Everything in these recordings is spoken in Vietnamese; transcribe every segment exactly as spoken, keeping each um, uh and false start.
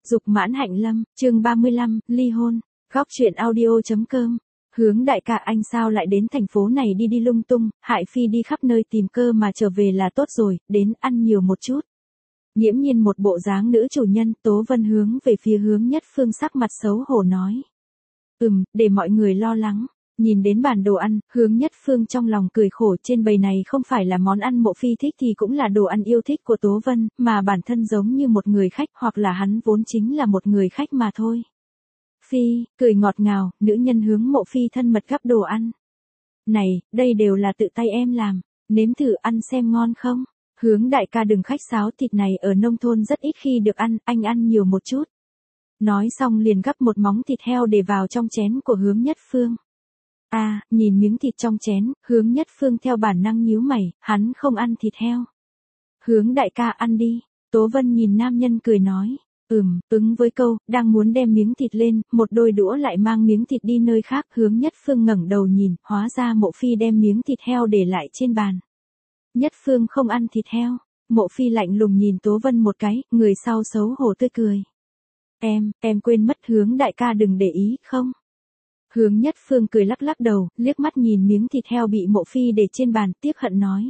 Dục mãn hạnh lâm, chương ba mươi lăm, ly hôn. Góc truyện audio.com. Hướng đại ca, anh sao lại đến thành phố này đi đi lung tung, hại Phi đi khắp nơi tìm cơ mà trở về là tốt rồi, đến ăn nhiều một chút. Nghiễm nhiên một bộ dáng nữ chủ nhân. Tố Vân hướng về phía Hướng Nhất Phương sắc mặt xấu hổ nói. Ừm, để mọi người lo lắng. Nhìn đến bàn đồ ăn, Hướng Nhất Phương trong lòng cười khổ, trên bầy này không phải là món ăn Mộ Phi thích thì cũng là đồ ăn yêu thích của Tố Vân, mà bản thân giống như một người khách, hoặc là hắn vốn chính là một người khách mà thôi. Phi, cười ngọt ngào, nữ nhân hướng Mộ Phi thân mật gắp đồ ăn. Này, đây đều là tự tay em làm, nếm thử ăn xem ngon không? Hướng đại ca đừng khách sáo, thịt này ở nông thôn rất ít khi được ăn, anh ăn nhiều một chút. Nói xong liền gắp một móng thịt heo để vào trong chén của Hướng Nhất Phương. À, nhìn miếng thịt trong chén, Hướng Nhất Phương theo bản năng nhíu mày, hắn không ăn thịt heo. Hướng đại ca ăn đi. Tố Vân nhìn nam nhân cười nói. Ừm, ứng với câu, đang muốn đem miếng thịt lên, một đôi đũa lại mang miếng thịt đi nơi khác. Hướng Nhất Phương ngẩng đầu nhìn, hóa ra Mộ Phi đem miếng thịt heo để lại trên bàn. Nhất Phương không ăn thịt heo. Mộ Phi lạnh lùng nhìn Tố Vân một cái, người sau xấu hổ tươi cười. Em, em quên mất Hướng đại ca đừng để ý, không? Hướng Nhất Phương cười lắc lắc đầu, liếc mắt nhìn miếng thịt heo bị Mộ Phi để trên bàn, tiếc hận nói.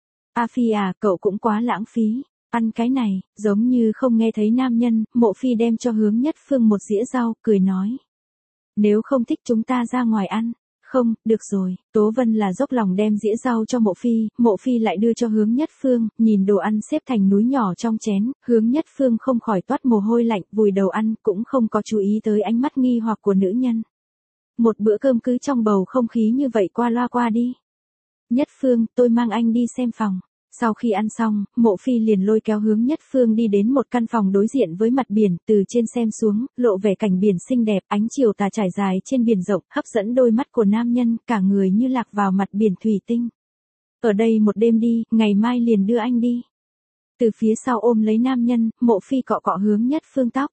A Phi à, cậu cũng quá lãng phí, ăn cái này, giống như không nghe thấy nam nhân. Mộ Phi đem cho Hướng Nhất Phương một dĩa rau, cười nói. Nếu không thích chúng ta ra ngoài ăn. Không, được rồi. Tố Vân là dốc lòng đem dĩa rau cho Mộ Phi, Mộ Phi lại đưa cho Hướng Nhất Phương, nhìn đồ ăn xếp thành núi nhỏ trong chén, Hướng Nhất Phương không khỏi toát mồ hôi lạnh, vùi đầu ăn, cũng không có chú ý tới ánh mắt nghi hoặc của nữ nhân. Một bữa cơm cứ trong bầu không khí như vậy qua loa qua đi. Nhất Phương, tôi mang anh đi xem phòng. Sau khi ăn xong, Mộ Phi liền lôi kéo Hướng Nhất Phương đi đến một căn phòng đối diện với mặt biển, từ trên xem xuống, lộ vẻ cảnh biển xinh đẹp, ánh chiều tà trải dài trên biển rộng, hấp dẫn đôi mắt của nam nhân, cả người như lạc vào mặt biển thủy tinh. Ở đây một đêm đi, ngày mai liền đưa anh đi. Từ phía sau ôm lấy nam nhân, Mộ Phi cọ cọ Hướng Nhất Phương tóc.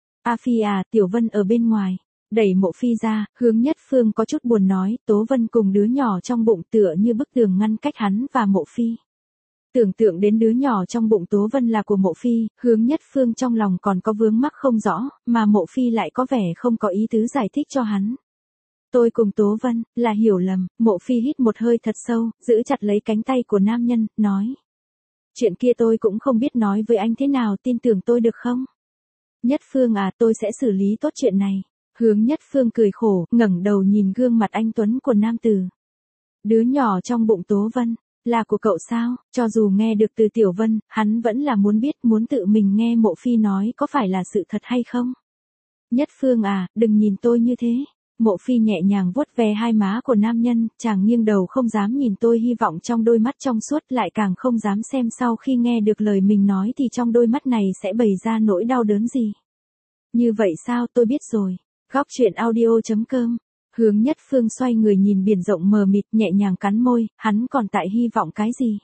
A Phi à, Tiểu Vân ở bên ngoài. Đẩy Mộ Phi ra, Hướng Nhất Phương có chút buồn nói, Tố Vân cùng đứa nhỏ trong bụng tựa như bức tường ngăn cách hắn và Mộ Phi. Tưởng tượng đến đứa nhỏ trong bụng Tố Vân là của Mộ Phi, Hướng Nhất Phương trong lòng còn có vướng mắc không rõ, mà Mộ Phi lại có vẻ không có ý tứ giải thích cho hắn. Tôi cùng Tố Vân, là hiểu lầm. Mộ Phi hít một hơi thật sâu, giữ chặt lấy cánh tay của nam nhân, nói. Chuyện kia tôi cũng không biết nói với anh thế nào, tin tưởng tôi được không? Nhất Phương à, tôi sẽ xử lý tốt chuyện này. Hướng Nhất Phương cười khổ, ngẩng đầu nhìn gương mặt anh tuấn của nam tử. Đứa nhỏ trong bụng Tố Vân, là của cậu sao? Cho dù nghe được từ Tiểu Vân, hắn vẫn là muốn biết, muốn tự mình nghe Mộ Phi nói có phải là sự thật hay không? Nhất Phương à, đừng nhìn tôi như thế. Mộ Phi nhẹ nhàng vuốt ve hai má của nam nhân, chàng nghiêng đầu không dám nhìn tôi, hy vọng trong đôi mắt trong suốt, lại càng không dám xem sau khi nghe được lời mình nói thì trong đôi mắt này sẽ bày ra nỗi đau đớn gì. Như vậy sao, tôi biết rồi. Góc truyện audio.com. Hướng Nhất Phương xoay người nhìn biển rộng mờ mịt, nhẹ nhàng cắn môi, hắn còn tại hy vọng cái gì?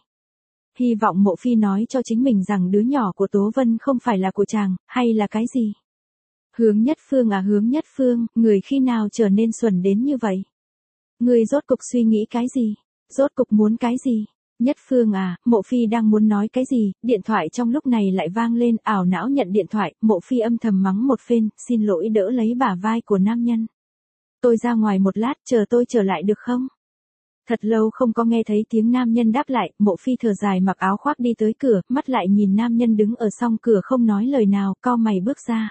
Hy vọng Mộ Phi nói cho chính mình rằng đứa nhỏ của Tố Vân không phải là của chàng, hay là cái gì? Hướng Nhất Phương à, Hướng Nhất Phương, người khi nào trở nên xuẩn đến như vậy? Người rốt cục suy nghĩ cái gì? Rốt cục muốn cái gì? Nhất Phương à, Mộ Phi đang muốn nói cái gì, điện thoại trong lúc này lại vang lên, ảo não nhận điện thoại, Mộ Phi âm thầm mắng một phen, xin lỗi đỡ lấy bả vai của nam nhân. Tôi ra ngoài một lát, chờ tôi trở lại được không? Thật lâu không có nghe thấy tiếng nam nhân đáp lại, Mộ Phi thở dài mặc áo khoác đi tới cửa, mắt lại nhìn nam nhân đứng ở song cửa không nói lời nào, cau mày bước ra.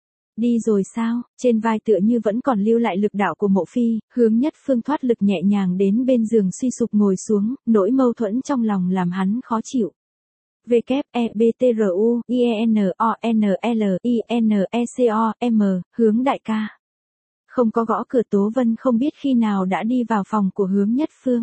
Đi rồi sao? Trên vai tựa như vẫn còn lưu lại lực đạo của Mộ Phi, Hướng Nhất Phương thoát lực nhẹ nhàng đến bên giường suy sụp ngồi xuống, nỗi mâu thuẫn trong lòng làm hắn khó chịu. W E B T R U I E N O N L I N E C O M, Hướng đại ca. Không có gõ cửa. Tố Vân không biết khi nào đã đi vào phòng của Hướng Nhất Phương.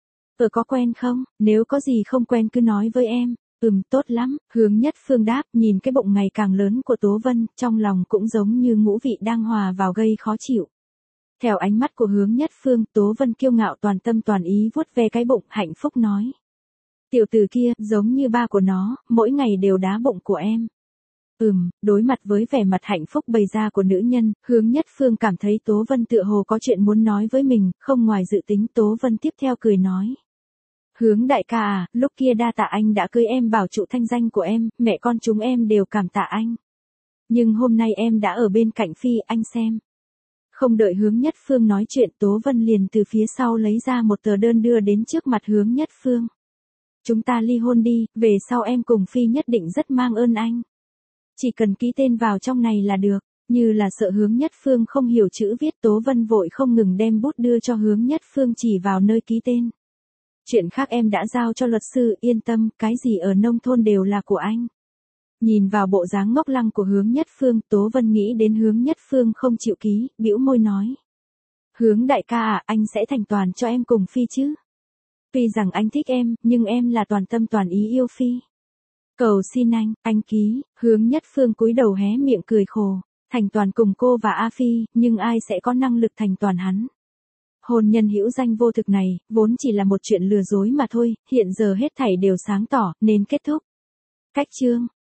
Ở có quen không? Nếu có gì không quen cứ nói với em. Ừm, tốt lắm. Hướng Nhất Phương đáp, nhìn cái bụng ngày càng lớn của Tố Vân, trong lòng cũng giống như ngũ vị đang hòa vào gây khó chịu. Theo ánh mắt của Hướng Nhất Phương, Tố Vân kiêu ngạo toàn tâm toàn ý vuốt ve cái bụng, hạnh phúc nói. Tiểu tử kia, giống như ba của nó, mỗi ngày đều đá bụng của em. Ừm, đối mặt với vẻ mặt hạnh phúc bày ra của nữ nhân, Hướng Nhất Phương cảm thấy Tố Vân tựa hồ có chuyện muốn nói với mình, không ngoài dự tính. Tố Vân tiếp theo cười nói. Hướng đại ca à, lúc kia đa tạ anh đã cưới em, bảo trụ thanh danh của em, mẹ con chúng em đều cảm tạ anh. Nhưng hôm nay em đã ở bên cạnh Phi, anh xem. Không đợi Hướng Nhất Phương nói chuyện, Tố Vân liền từ phía sau lấy ra một tờ đơn đưa đến trước mặt Hướng Nhất Phương. Chúng ta ly hôn đi, về sau em cùng Phi nhất định rất mang ơn anh. Chỉ cần ký tên vào trong này là được. Như là sợ Hướng Nhất Phương không hiểu chữ viết, Tố Vân vội không ngừng đem bút đưa cho Hướng Nhất Phương chỉ vào nơi ký tên. Chuyện khác em đã giao cho luật sư, yên tâm, cái gì ở nông thôn đều là của anh. Nhìn vào bộ dáng ngốc lăng của Hướng Nhất Phương, Tố Vân nghĩ đến Hướng Nhất Phương không chịu ký, bĩu môi nói. Hướng đại ca à, anh sẽ thành toàn cho em cùng Phi chứ. Tuy rằng anh thích em, nhưng em là toàn tâm toàn ý yêu Phi. Cầu xin anh, anh ký. Hướng Nhất Phương cúi đầu hé miệng cười khổ. Thành toàn cùng cô và A Phi, nhưng ai sẽ có năng lực thành toàn hắn. Hôn nhân hữu danh vô thực này, vốn chỉ là một chuyện lừa dối mà thôi, hiện giờ hết thảy đều sáng tỏ, nên kết thúc. Cách chương.